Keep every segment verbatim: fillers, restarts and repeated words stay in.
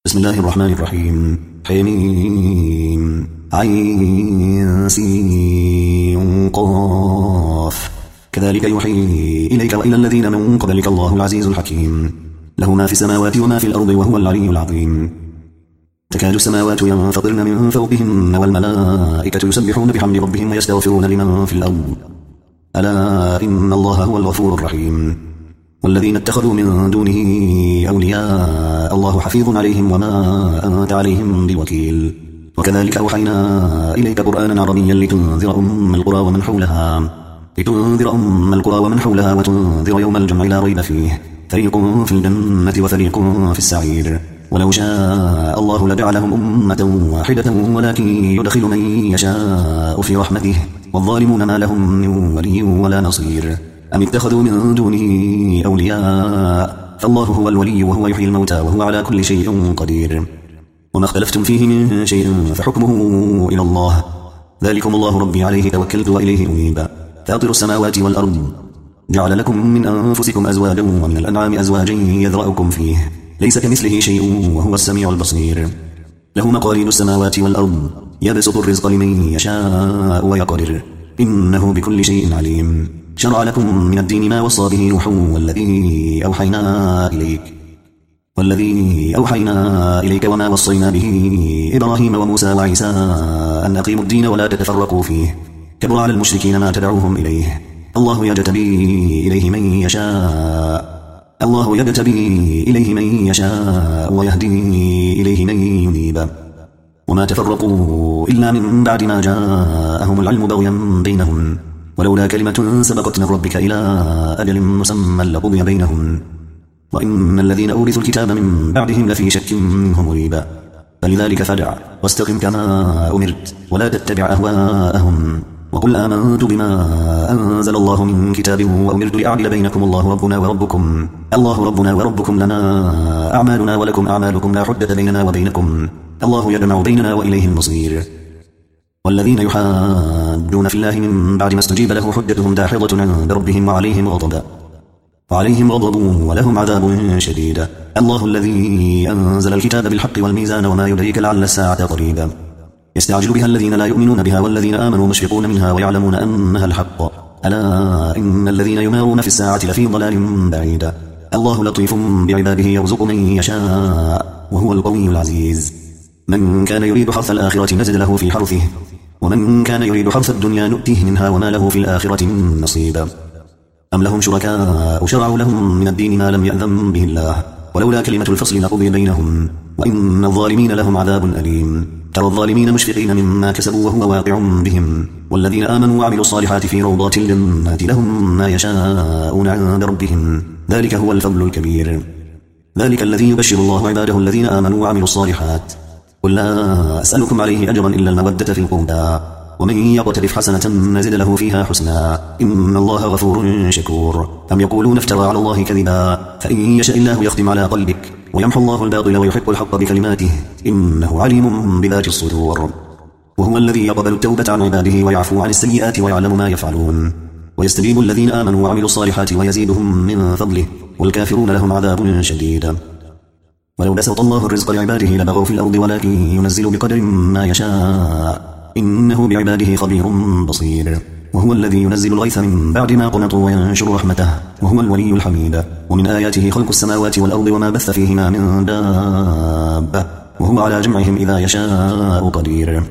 بسم الله الرحمن الرحيم. حميم عين سين قاف. كذلك يوحي إليك وإلى الذين من قبلك الله العزيز الحكيم، له ما في السماوات وما في الأرض وهو العلي العظيم. تكاد السماوات ينفطرن من فوقهن والملائكة يسبحون بحمد ربهم ويستغفرون لمن في الأرض، ألا إن الله هو الغفور الرحيم. والذين اتخذوا من دونه أولياء الله حفيظ عليهم وما أنت عليهم بوكيل. وكذلك أوحينا إليك قرآنا عربيا لتنذر أم القرى ومن حولها لتنذر أم القرى ومن حولها وتنذر يوم الجمع لا ريب فيه، فريق في الجنة وفريق في السعير. ولو شاء الله لجعلهم أمة واحدة ولكن يدخل من يشاء في رحمته، والظالمون ما لهم من ولي ولا نصير. أم اتخذوا من دونه أولياء، فالله هو الولي وهو يحيي الموتى وهو على كل شيء قدير. وما اختلفتم فيه من شيء فحكمه إلى الله، ذلكم الله ربي عليه توكلت وإليه أنيب. فاطر السماوات والأرض، جعل لكم من أنفسكم أزواجا ومن الأنعام أزواجا يذرأكم فيه، ليس كمثله شيء وهو السميع البصير. له مقاليد السماوات والأرض، يبسط الرزق لمن يشاء ويقدر، إنه بكل شيء عليم. شرع لكم من الدين ما وصى به نوح والذي أوحينا إليك والذي أوحينا إليك وما وصينا به إبراهيم وموسى وعيسى أن أقيموا الدين ولا تتفرقوا فيه، كبر على المشركين ما تدعوهم إليه. الله يجتبي إليه من يشاء الله يجتبي إليه من يشاء ويهدي إليه من ينيب. وما تفرقوا إلا من بعد ما جاءهم العلم بغيا بينهم، ولولا كلمة سبقت من ربك إلى أجل مسمى لقضي بينهم، وإن الذين أورثوا الكتاب من بعدهم لفي شك منه مريب. فلذلك فادع واستقم كما أمرت ولا تتبع أهواءهم، وقل آمنت بما أنزل الله من كتاب وأمرت لأعدل بينكم الله ربنا وربكم الله ربنا وربكم لنا أعمالنا ولكم أعمالكم لا حجة بيننا وبينكم، الله يجمع بيننا وإليه المصير. والذين يحاجون في الله من بعد ما استجيب له حجتهم داحضة عند ربهم وعليهم غضب وعليهم غضب ولهم عذاب شديد. الله الذي أنزل الكتاب بالحق والميزان وما يدريك لعل الساعة قريبا، يستعجل بها الذين لا يؤمنون بها والذين آمنوا مشفقون منها ويعلمون أنها الحق، ألا إن الذين يمارون في الساعة لفي ضلال بعيد. الله لطيف بعباده يرزق من يشاء وهو القوي العزيز. من كان يريد حرث الآخرة نزد له في حرثه، ومن كان يريد حرث الدنيا نؤتيه منها وما له في الآخرة من نصيب. أم لهم شركاء شرعوا لهم من الدين ما لم يأذن به الله، ولولا كلمة الفصل لقضي بينهم، وإن الظالمين لهم عذاب أليم. ترى الظالمين مشفقين مما كسبوا وهو واقع بهم، والذين آمنوا وعملوا الصالحات في روضات الجنات لهم ما يشاءون عند ربهم، ذلك هو الفضل الكبير. ذلك الذي يبشر الله عباده الذين آمنوا وعملوا الصالحات. قل لا أسألكم عليه أجرا إلا المودة في القربى، ومن يقترف حسنة نزد له فيها حسنا، إن الله غفور شكور. أم يقولون افترى على الله كذبا، فإن يشاء الله يختم على قلبك ويمحو الله الباطل ويحق الحق بكلماته، إنه عليم بذات الصدور. وهو الذي يقبل التوبة عن عباده ويعفو عن السيئات ويعلم ما يفعلون، ويستجيب الذين آمنوا وعملوا الصالحات ويزيدهم من فضله، والكافرون لهم عذاب شديد. ولو بسط الله الرزق لعباده لبغوا في الأرض ولكن ينزل بقدر ما يشاء، إنه بعباده خبير بصير. وهو الذي ينزل الغيث من بعد ما قنطوا وينشر رحمته، وهو الولي الحميد. ومن آياته خلق السماوات والأرض وما بث فيهما من دابة، وهو على جمعهم إذا يشاء قدير.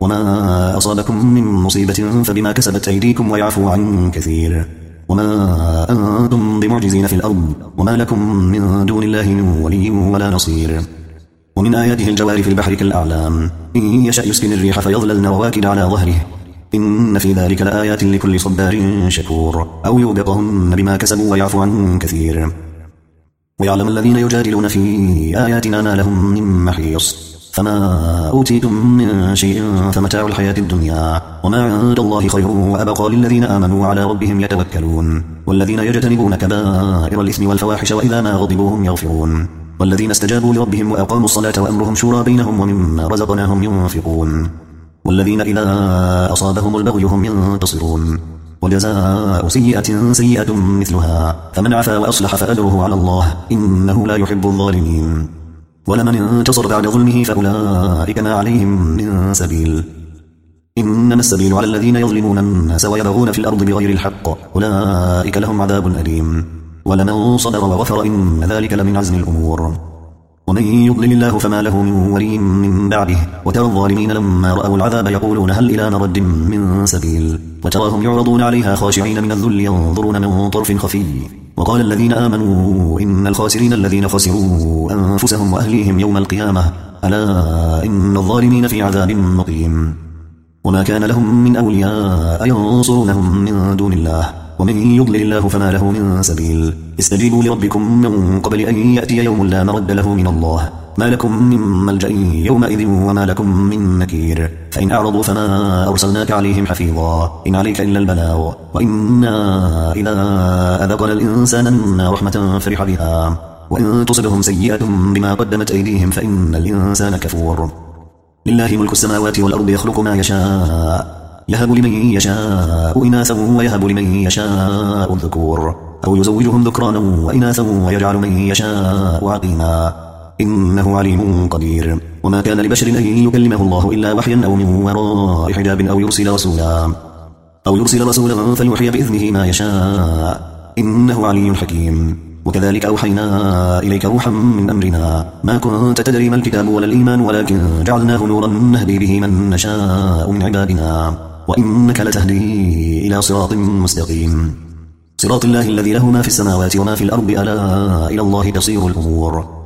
وما أصابكم من مصيبة فبما كسبت أيديكم ويعفو عن كثير. وما أنتم بمعجزين في الأرض، وما لكم من دون الله من ولي ولا نصير. ومن آياته الجوار في البحر كالأعلام، إن يشأ يسكن الريح فيظللن رواكد على ظهره، إن في ذلك لآيات لكل صبار شكور. أو يوبقهن بما كسبوا ويعفو عن كثير. ويعلم الذين يجادلون في آياتنا ما لهم من محيص. فما أوتيتم من شيء فمتاع الحياة الدنيا، وما عند الله خير وأبقى للذين آمنوا وعلى ربهم يتوكلون. والذين يجتنبون كبائر الإثم والفواحش وإذا ما غضبوا هم يغفرون. والذين استجابوا لربهم وأقاموا الصلاة وأمرهم شورى بينهم ومما رزقناهم ينفقون. والذين إذا أصابهم البغي هم ينتصرون. وجزاء سيئة سيئة مثلها، فمن عفا وأصلح فأجره على الله، إنه لا يحب الظالمين. ولمن انتصر بعد ظلمه فأولئك ما عليهم من سبيل إنما السبيل على الذين يظلمون الناس ويبغون في الأرض بغير الحق أولئك لهم عذاب أليم ولمن صبر وغفر إن ذلك لمن عزم الأمور ومن يضلل الله فما له من ولي من بعده وترى الظالمين لما رأوا العذاب يقولون هل إلى مرد من سبيل وتراهم يعرضون عليها خاشعين من الذل ينظرون من طرف خفي وقال الذين آمنوا إن الخاسرين الذين خسروا أنفسهم وأهليهم يوم القيامة ألا إن الظالمين في عذاب مقيم وما كان لهم من أولياء ينصرونهم من دون الله ومن يضلل الله فما له من سبيل استجيبوا لربكم من قبل أن يأتي يوم لا مرد له من الله ما لكم من ملجأ يومئذ وما لكم من نكير فإن أعرضوا فما أرسلناك عليهم حفيظا إن عليك إلا البلاغ وإنا إذا أذقنا الإنسان منا رحمة فرح بها وإن تصبهم سيئة بما قدمت أيديهم فإن الإنسان كفور لله ملك السماوات والأرض يخلق ما يشاء يهب لمن يشاء إناثا ويهب لمن يشاء الذكور أو يزوجهم ذكرانا وإناثا ويجعل من يشاء عقيما إنه عليم قدير وما كان لبشر أن يكلمه الله إلا وحيا أو من وراء حجاب أو يرسل رسولا أو يرسل رسولا فيوحي بإذنه ما يشاء إنه علي حكيم وكذلك أوحينا إليك روحا من أمرنا ما كنت تدري ما الكتاب ولا الإيمان ولكن جعلناه نورا نهدي به من نشاء من عبادنا وإنك لتهدي إلى صراط مستقيم صراط الله الذي له ما في السماوات وما في الأرض ألا إلى الله تصير الأمور